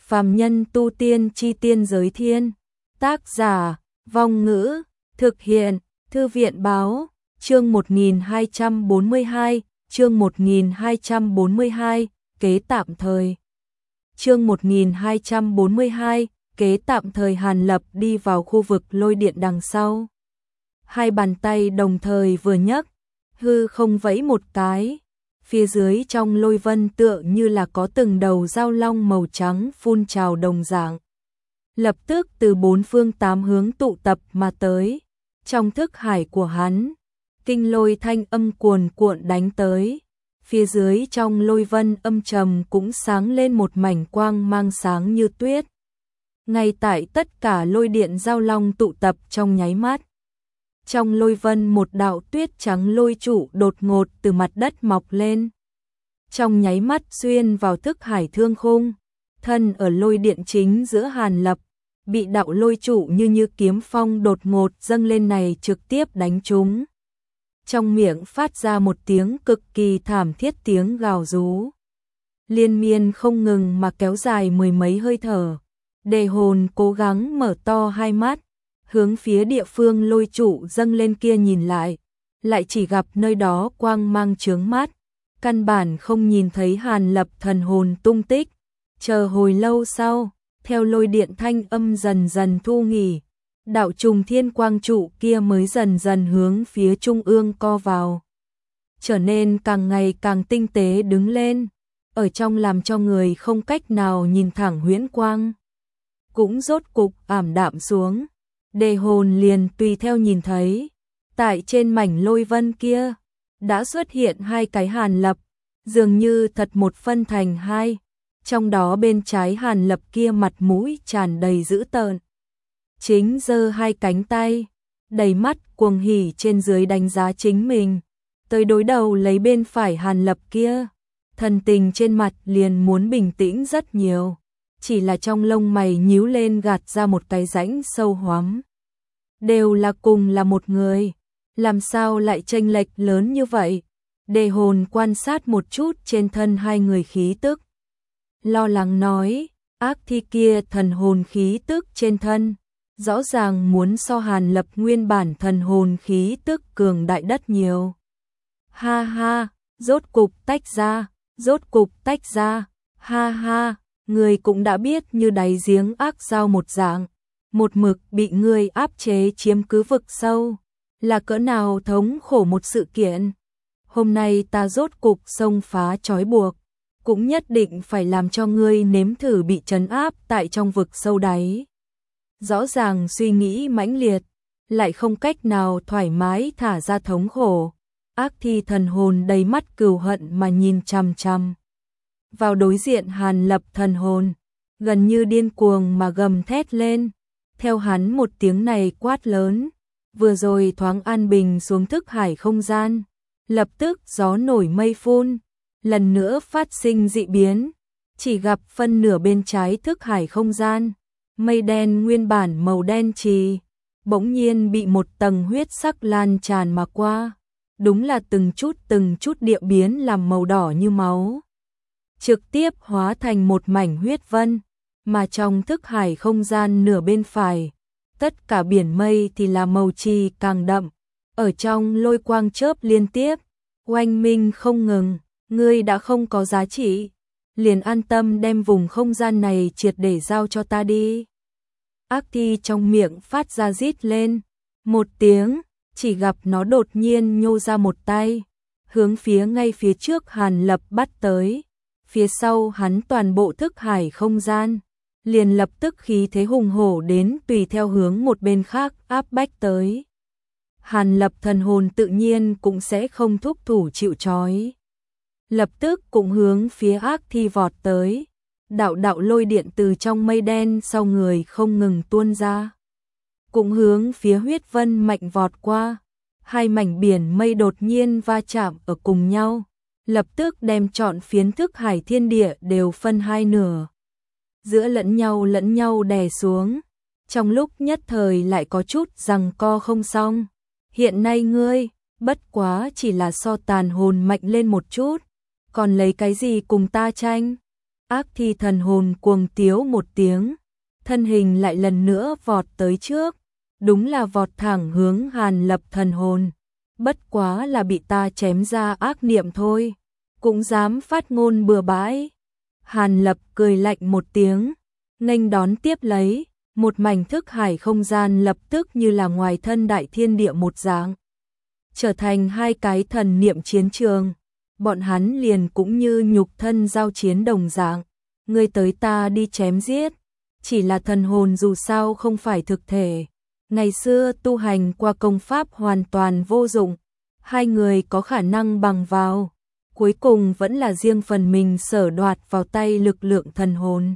Phàm nhân tu tiên chi tiên giới thiên. Tác giả, Vong Ngữ, thực hiện, Thư viện Báo, chương 1242, chương 1242, kế tạm thời. Chương 1242, kế tạm thời. Hàn Lập đi vào khu vực lôi điện đằng sau. Hai bàn tay đồng thời vừa nhấc, hư không vẫy một cái. Phía dưới trong lôi vân tựa như là có từng đầu dao long màu trắng phun trào đồng dạng. Lập tức từ bốn phương tám hướng tụ tập mà tới. Trong thức hải của hắn, kinh lôi thanh âm cuồn cuộn đánh tới. Phía dưới trong lôi vân âm trầm cũng sáng lên một mảnh quang mang sáng như tuyết. Ngay tại tất cả lôi điện dao long tụ tập trong nháy mắt. Trong lôi vân một đạo tuyết trắng lôi trụ đột ngột từ mặt đất mọc lên. Trong nháy mắt xuyên vào thức hải thương khung, thân ở lôi điện chính giữa Hàn Lập, bị đạo lôi trụ như kiếm phong đột ngột dâng lên này trực tiếp đánh trúng. Trong miệng phát ra một tiếng cực kỳ thảm thiết, tiếng gào rú. Liên miên không ngừng mà kéo dài mười mấy hơi thở. Đề hồn cố gắng mở to hai mắt, hướng phía địa phương lôi trụ dâng lên kia nhìn lại chỉ gặp nơi đó quang mang chướng mắt, căn bản không nhìn thấy Hàn Lập thần hồn tung tích. Chờ hồi lâu sau, theo lôi điện thanh âm dần dần thu nghỉ, đạo trùng thiên quang trụ kia mới dần dần hướng phía trung ương co vào, trở nên càng ngày càng tinh tế đứng lên, ở trong làm cho người không cách nào nhìn thẳng huyễn quang cũng rốt cục ảm đạm xuống. Đề hồn liền tùy theo nhìn thấy, tại trên mảnh lôi vân kia đã xuất hiện hai cái Hàn Lập, dường như thật một phân thành hai. Trong đó bên trái Hàn Lập kia mặt mũi tràn đầy dữ tợn, chính giơ hai cánh tay, đầy mắt cuồng hỉ trên dưới đánh giá chính mình, tới đối đầu lấy bên phải Hàn Lập kia, thần tình trên mặt liền muốn bình tĩnh rất nhiều, chỉ là trong lông mày nhíu lên gạt ra một cái rãnh sâu hoắm. Đều là cùng là một người, làm sao lại chênh lệch lớn như vậy? Đề hồn quan sát một chút trên thân hai người khí tức, lo lắng nói, ác thi kia thần hồn khí tức trên thân, rõ ràng muốn so Hàn Lập nguyên bản thần hồn khí tức cường đại đất nhiều. Ha ha, rốt cục tách ra, rốt cục tách ra, ha ha, người cũng đã biết như đáy giếng ác dao một dạng, một mực bị người áp chế chiếm cứ vực sâu, là cỡ nào thống khổ một sự kiện. Hôm nay ta rốt cục xông phá trói buộc, cũng nhất định phải làm cho ngươi nếm thử bị trấn áp tại trong vực sâu đáy. Rõ ràng suy nghĩ mãnh liệt, lại không cách nào thoải mái thả ra thống khổ. Ác thi thần hồn đầy mắt cừu hận mà nhìn chằm chằm vào đối diện Hàn Lập thần hồn, gần như điên cuồng mà gầm thét lên. Theo hắn một tiếng này quát lớn, vừa rồi thoáng an bình xuống thức hải không gian, lập tức gió nổi mây phun, lần nữa phát sinh dị biến, chỉ gặp phân nửa bên trái thức hải không gian, mây đen nguyên bản màu đen trì, bỗng nhiên bị một tầng huyết sắc lan tràn mà qua, đúng là từng chút địa biến làm màu đỏ như máu, trực tiếp hóa thành một mảnh huyết vân, mà trong thức hải không gian nửa bên phải, tất cả biển mây thì là màu trì càng đậm, ở trong lôi quang chớp liên tiếp, oanh minh không ngừng. Ngươi đã không có giá trị, liền an tâm đem vùng không gian này triệt để giao cho ta đi. Ác thi trong miệng phát ra rít lên một tiếng, chỉ gặp nó đột nhiên nhô ra một tay, hướng phía ngay phía trước Hàn Lập bắt tới. Phía sau hắn toàn bộ thức hải không gian, liền lập tức khí thế hùng hổ đến tùy theo hướng một bên khác áp bách tới. Hàn Lập thần hồn tự nhiên cũng sẽ không thúc thủ chịu trói, lập tức cũng hướng phía ác thi vọt tới. Đạo đạo lôi điện từ trong mây đen sau người không ngừng tuôn ra, cũng hướng phía huyết vân mạnh vọt qua. Hai mảnh biển mây đột nhiên va chạm ở cùng nhau, lập tức đem trọn phiến thức hải thiên địa đều phân hai nửa, giữa lẫn nhau đè xuống. Trong lúc nhất thời lại có chút giằng co không xong. Hiện nay ngươi bất quá chỉ là so tàn hồn mạnh lên một chút, còn lấy cái gì cùng ta tranh? Ác thi thần hồn cuồng tiếu một tiếng, thân hình lại lần nữa vọt tới trước, đúng là vọt thẳng hướng Hàn Lập thần hồn. Bất quá là bị ta chém ra ác niệm thôi, cũng dám phát ngôn bừa bãi. Hàn Lập cười lạnh một tiếng, nghênh đón tiếp lấy, một mảnh thức hải không gian lập tức như là ngoài thân đại thiên địa một dạng, trở thành hai cái thần niệm chiến trường. Bọn hắn liền cũng như nhục thân giao chiến đồng dạng, ngươi tới ta đi chém giết, chỉ là thần hồn dù sao không phải thực thể. Ngày xưa tu hành qua công pháp hoàn toàn vô dụng, hai người có khả năng bằng vào, cuối cùng vẫn là riêng phần mình sở đoạt vào tay lực lượng thần hồn.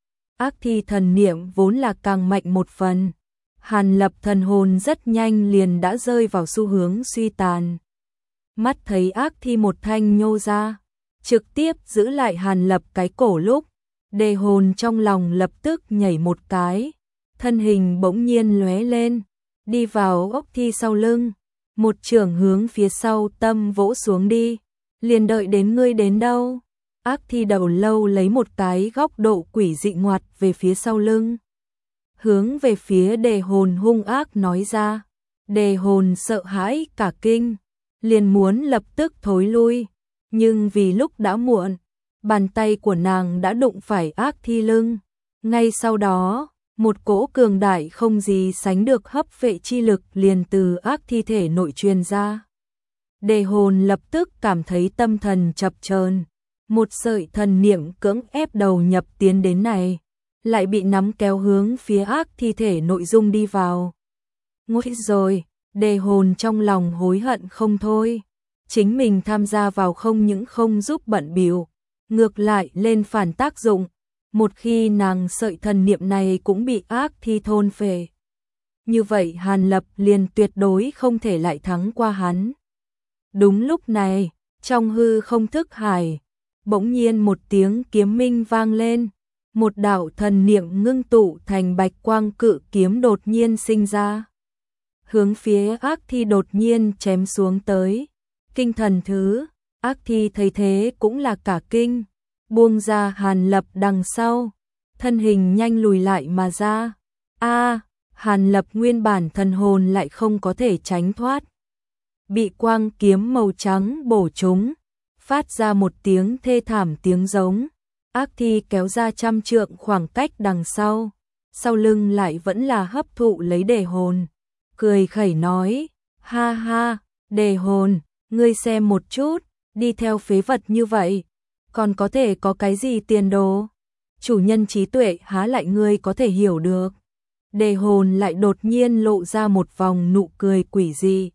Ác thi thần niệm vốn là càng mạnh một phần, Hàn Lập thần hồn rất nhanh liền đã rơi vào xu hướng suy tàn. Mắt thấy ác thi một thanh nhô ra, trực tiếp giữ lại Hàn Lập cái cổ lúc, đề hồn trong lòng lập tức nhảy một cái, thân hình bỗng nhiên lóe lên, đi vào ốc thi sau lưng, một chưởng hướng phía sau tâm vỗ xuống đi, liền đợi đến ngươi đến đâu. Ác thi đầu lâu lấy một cái góc độ quỷ dị ngoặt về phía sau lưng, hướng về phía đề hồn hung ác nói ra. Đề hồn sợ hãi cả kinh, liền muốn lập tức thối lui, nhưng vì lúc đã muộn, bàn tay của nàng đã đụng phải ác thi lưng. Ngay sau đó, một cỗ cường đại không gì sánh được hấp vệ chi lực liền từ ác thi thể nội truyền ra. Đề hồn lập tức cảm thấy tâm thần chập chờn, một sợi thần niệm cưỡng ép đầu nhập tiến đến này, lại bị nắm kéo hướng phía ác thi thể nội dung đi vào. Nguy rồi, đề hồn trong lòng hối hận không thôi, chính mình tham gia vào không những không giúp bận bịu, ngược lại lên phản tác dụng, một khi nàng sợi thần niệm này cũng bị ác thi thôn phệ. Như vậy Hàn Lập liền tuyệt đối không thể lại thắng qua hắn. Đúng lúc này, trong hư không thức hải, bỗng nhiên một tiếng kiếm minh vang lên, một đạo thần niệm ngưng tụ thành bạch quang cự kiếm đột nhiên sinh ra, hướng phía ác thi đột nhiên chém xuống tới. Kinh thần thứ, ác thi thấy thế cũng là cả kinh, buông ra Hàn Lập đằng sau, thân hình nhanh lùi lại mà ra. Hàn Lập nguyên bản thần hồn lại không có thể tránh thoát, bị quang kiếm màu trắng bổ trúng, phát ra một tiếng thê thảm tiếng giống. Ác thi kéo ra 100 trượng khoảng cách đằng sau, sau lưng lại vẫn là hấp thụ lấy đề hồn, cười khẩy nói, ha ha, đề hồn, ngươi xem một chút, đi theo phế vật như vậy, còn có thể có cái gì tiền đồ? Chủ nhân trí tuệ há lại ngươi có thể hiểu được. Đề hồn lại đột nhiên lộ ra một vòng nụ cười quỷ dị,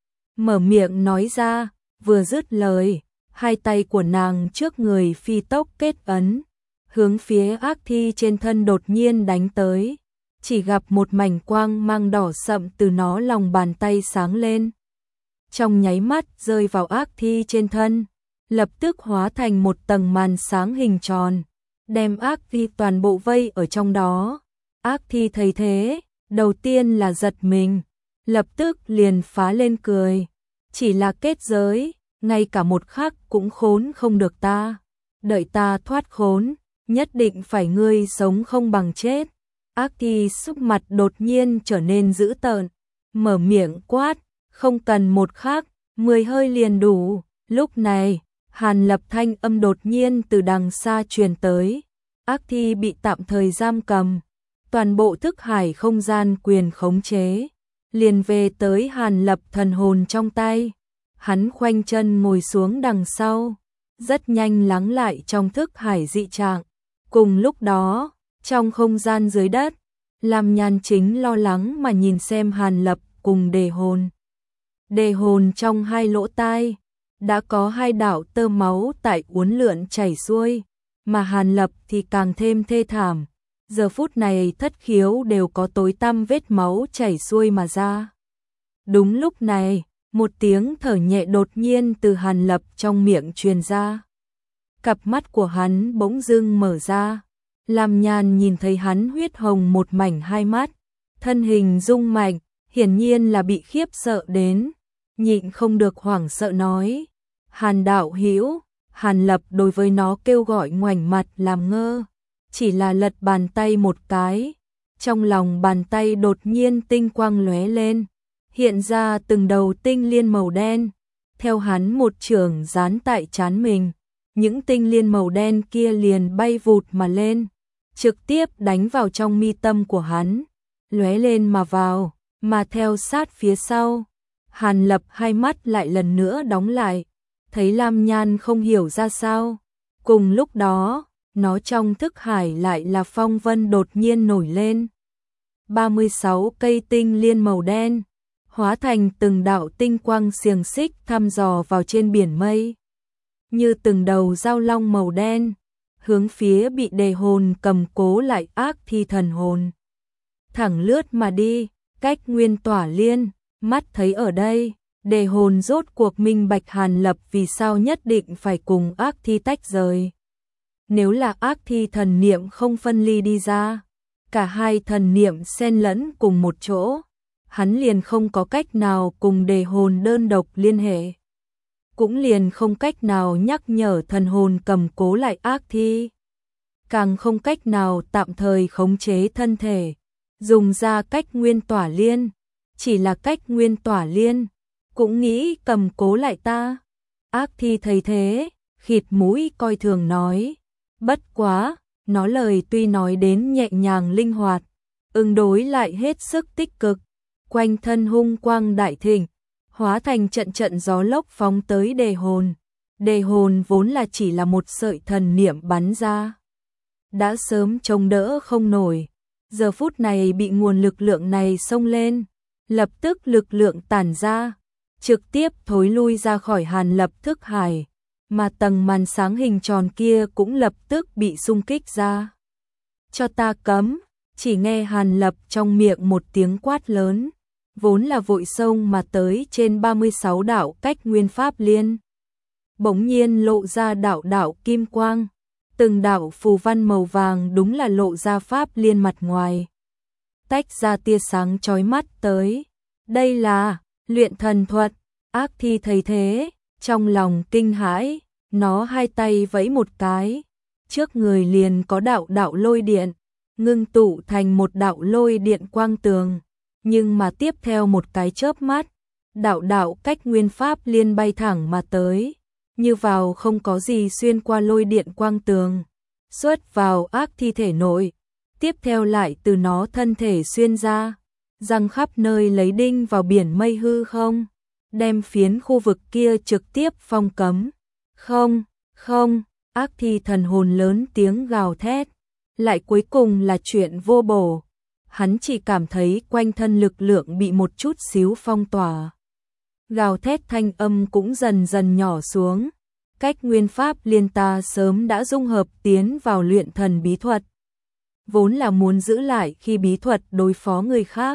mở miệng nói ra, vừa dứt lời, hai tay của nàng trước người phi tốc kết ấn, hướng phía ác thi trên thân đột nhiên đánh tới, chỉ gặp một mảnh quang mang đỏ sậm từ nó lòng bàn tay sáng lên, trong nháy mắt rơi vào ác thi trên thân, lập tức hóa thành một tầng màn sáng hình tròn, đem ác thi toàn bộ vây ở trong đó. Ác thi thấy thế, đầu tiên là giật mình, lập tức liền phá lên cười, chỉ là kết giới, ngay cả một khắc cũng khốn không được ta, đợi ta thoát khốn, nhất định phải ngươi sống không bằng chết. Ác thi sắc mặt đột nhiên trở nên dữ tợn, mở miệng quát, không cần một khắc, 10 hơi liền đủ. Lúc này, Hàn Lập thanh âm đột nhiên từ đằng xa truyền tới, ác thi bị tạm thời giam cầm, toàn bộ thức hải không gian quyền khống chế, liền về tới Hàn Lập thần hồn trong tay. Hắn khoanh chân ngồi xuống đằng sau, rất nhanh lắng lại trong thức hải dị trạng. Cùng lúc đó, trong không gian dưới đất, Lam Nhan chính lo lắng mà nhìn xem Hàn Lập cùng đề hồn. Đề hồn trong hai lỗ tai, đã có hai đạo tơ máu tại uốn lượn chảy xuôi, mà Hàn Lập thì càng thêm thê thảm. Giờ phút này thất khiếu đều có tối tăm vết máu chảy xuôi mà ra. Đúng lúc này, một tiếng thở nhẹ đột nhiên từ Hàn Lập trong miệng truyền ra. Cặp mắt của hắn bỗng dưng mở ra, Lam Nhan nhìn thấy hắn huyết hồng một mảnh hai mắt, thân hình rung mạnh, hiển nhiên là bị khiếp sợ đến, nhịn không được hoảng sợ nói, Hàn đạo hữu, Hàn Lập đối với nó kêu gọi ngoảnh mặt làm ngơ, chỉ là lật bàn tay một cái, trong lòng bàn tay đột nhiên tinh quang lóe lên, hiện ra từng đầu tinh liên màu đen, theo hắn một chưởng dán tại trán mình, những tinh liên màu đen kia liền bay vụt mà lên, trực tiếp đánh vào trong mi tâm của hắn, lóe lên mà vào, mà theo sát phía sau. Hàn Lập hai mắt lại lần nữa đóng lại, thấy Lam Nhan không hiểu ra sao. Cùng lúc đó, nó trong thức hải lại là phong vân đột nhiên nổi lên. 36 cây tinh liên màu đen, hóa thành từng đạo tinh quang xiềng xích thăm dò vào trên biển mây. Như từng đầu dao long màu đen, hướng phía bị đề hồn cầm cố lại ác thi thần hồn. Thẳng lướt mà đi, cách nguyên tỏa liên, mắt thấy ở đây, đề hồn rốt cuộc minh bạch Hàn Lập vì sao nhất định phải cùng ác thi tách rời. Nếu là ác thi thần niệm không phân ly đi ra, cả hai thần niệm xen lẫn cùng một chỗ, hắn liền không có cách nào cùng đề hồn đơn độc liên hệ. Cũng liền không cách nào nhắc nhở thần hồn cầm cố lại ác thi. Càng không cách nào tạm thời khống chế thân thể, dùng ra cách nguyên tỏa liên, chỉ là cách nguyên tỏa liên, cũng nghĩ cầm cố lại ta. Ác thi thấy thế, khịt mũi coi thường nói, bất quá, nó lời tuy nói đến nhẹ nhàng linh hoạt, ứng đối lại hết sức tích cực, quanh thân hung quang đại thịnh, hóa thành trận trận gió lốc phóng tới đề hồn. Đề hồn vốn là chỉ là một sợi thần niệm bắn ra, đã sớm chống đỡ không nổi, giờ phút này bị nguồn lực lượng này xông lên, lập tức lực lượng tản ra, trực tiếp thối lui ra khỏi Hàn Lập thức hải, mà tầng màn sáng hình tròn kia cũng lập tức bị xung kích ra. Cho ta cấm, chỉ nghe Hàn Lập trong miệng một tiếng quát lớn, vốn là vội xông mà tới trên 36 đạo cách nguyên pháp liên. Bỗng nhiên lộ ra đạo đạo kim quang, từng đạo phù văn màu vàng đúng là lộ ra pháp liên mặt ngoài. Tách ra tia sáng chói mắt tới, đây là luyện thần thuật. Ác thi thấy thế, trong lòng kinh hãi, nó hai tay vẫy một cái, trước người liền có đạo đạo lôi điện, ngưng tụ thành một đạo lôi điện quang tường, nhưng mà tiếp theo một cái chớp mắt, đạo đạo cách nguyên pháp liên bay thẳng mà tới, như vào không có gì xuyên qua lôi điện quang tường, xuất vào ác thi thể nội, tiếp theo lại từ nó thân thể xuyên ra, răng khắp nơi lấy đinh vào biển mây hư không, đem phiến khu vực kia trực tiếp phong cấm. Không, không, ác thi thần hồn lớn tiếng gào thét, lại cuối cùng là chuyện vô bổ. Hắn chỉ cảm thấy quanh thân lực lượng bị một chút xíu phong tỏa. Gào thét thanh âm cũng dần dần nhỏ xuống. Cách nguyên pháp liên ta sớm đã dung hợp tiến vào luyện thần bí thuật. Vốn là muốn giữ lại khi bí thuật đối phó người khác.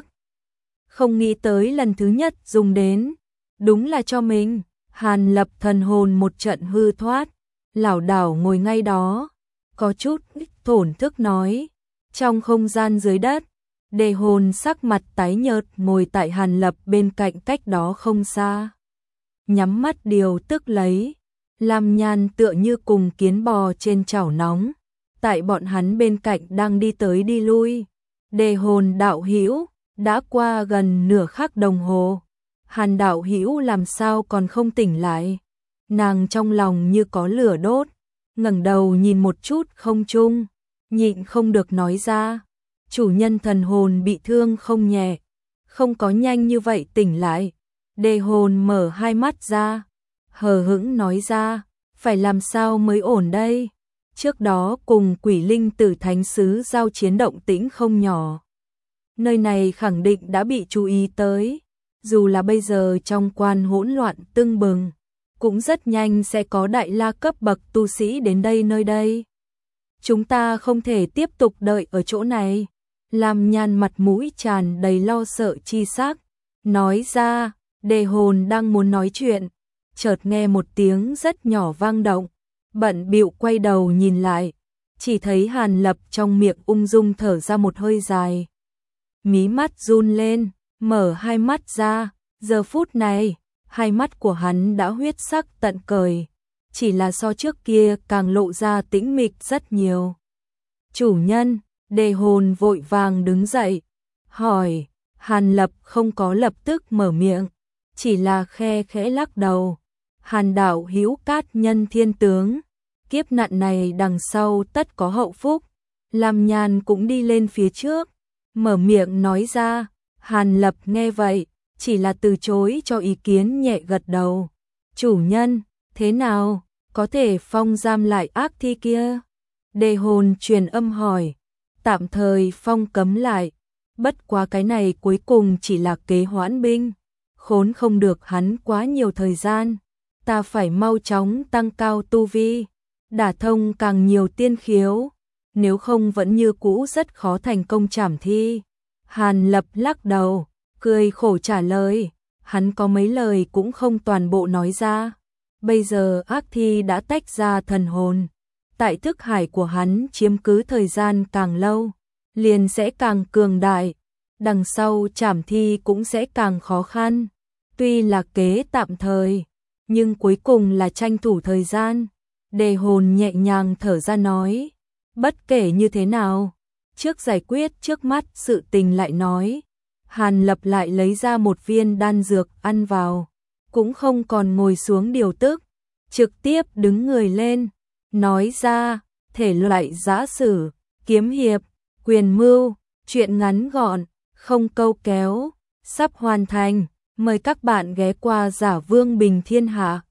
Không nghĩ tới lần thứ nhất dùng đến, đúng là cho mình. Hàn Lập thần hồn một trận hư thoát, lảo đảo ngồi ngay đó, có chút thổn thức nói, trong không gian dưới đất, đề hồn sắc mặt tái nhợt ngồi tại Hàn Lập bên cạnh cách đó không xa. Nhắm mắt điều tức lấy, Lam Nhan tựa như cùng kiến bò trên chảo nóng, tại bọn hắn bên cạnh đang đi tới đi lui. Đề hồn đạo hữu đã qua gần nửa khắc đồng hồ. Hàn đạo hữu làm sao còn không tỉnh lại? Nàng trong lòng như có lửa đốt, ngẩng đầu nhìn một chút không trung, nhịn không được nói ra, chủ nhân thần hồn bị thương không nhẹ, không có nhanh như vậy tỉnh lại. Đề hồn mở hai mắt ra, hờ hững nói ra, phải làm sao mới ổn đây? Trước đó cùng Quỷ Linh Tử Thánh Sứ giao chiến động tĩnh không nhỏ. Nơi này khẳng định đã bị chú ý tới. Dù là bây giờ trong quan hỗn loạn tưng bừng, cũng rất nhanh sẽ có đại la cấp bậc tu sĩ đến đây nơi đây. Chúng ta không thể tiếp tục đợi ở chỗ này. Lam Nhan mặt mũi tràn đầy lo sợ chi sắc, nói ra, đề hồn đang muốn nói chuyện, chợt nghe một tiếng rất nhỏ vang động, bận bịu quay đầu nhìn lại, chỉ thấy Hàn Lập trong miệng ung dung thở ra một hơi dài. Mí mắt run lên, mở hai mắt ra, giờ phút này, hai mắt của hắn đã huyết sắc tận cời, chỉ là so trước kia càng lộ ra tĩnh mịch rất nhiều. Chủ nhân, Đề Hồn vội vàng đứng dậy, hỏi. Hàn Lập không có lập tức mở miệng, chỉ là khe khẽ lắc đầu. Hàn đạo hữu cát nhân thiên tướng, kiếp nạn này đằng sau tất có hậu phúc. Lam Nhan cũng đi lên phía trước, mở miệng nói ra. Hàn Lập nghe vậy, chỉ là từ chối cho ý kiến, nhẹ gật đầu. Chủ nhân, thế nào, có thể phong giam lại ác thi kia? Đề Hồn truyền âm hỏi. Tạm thời phong cấm lại, bất quá cái này cuối cùng chỉ là kế hoãn binh, khốn không được hắn quá nhiều thời gian. Ta phải mau chóng tăng cao tu vi, đả thông càng nhiều tiên khiếu, nếu không vẫn như cũ rất khó thành công trảm thi. Hàn Lập lắc đầu, cười khổ trả lời, hắn có mấy lời cũng không toàn bộ nói ra. Bây giờ ác thi đã tách ra thần hồn, tại thức hải của hắn chiếm cứ thời gian càng lâu, liền sẽ càng cường đại, đằng sau trảm thi cũng sẽ càng khó khăn. Tuy là kế tạm thời, nhưng cuối cùng là tranh thủ thời gian. Đề Hồn nhẹ nhàng thở ra nói, bất kể như thế nào, trước giải quyết trước mắt sự tình lại nói. Hàn Lập lại lấy ra một viên đan dược ăn vào, cũng không còn ngồi xuống điều tức, trực tiếp đứng người lên, nói ra, thể loại giã sử, kiếm hiệp, quyền mưu, chuyện ngắn gọn, không câu kéo, sắp hoàn thành, mời các bạn ghé qua Giả Vương Bình Thiên Hạ.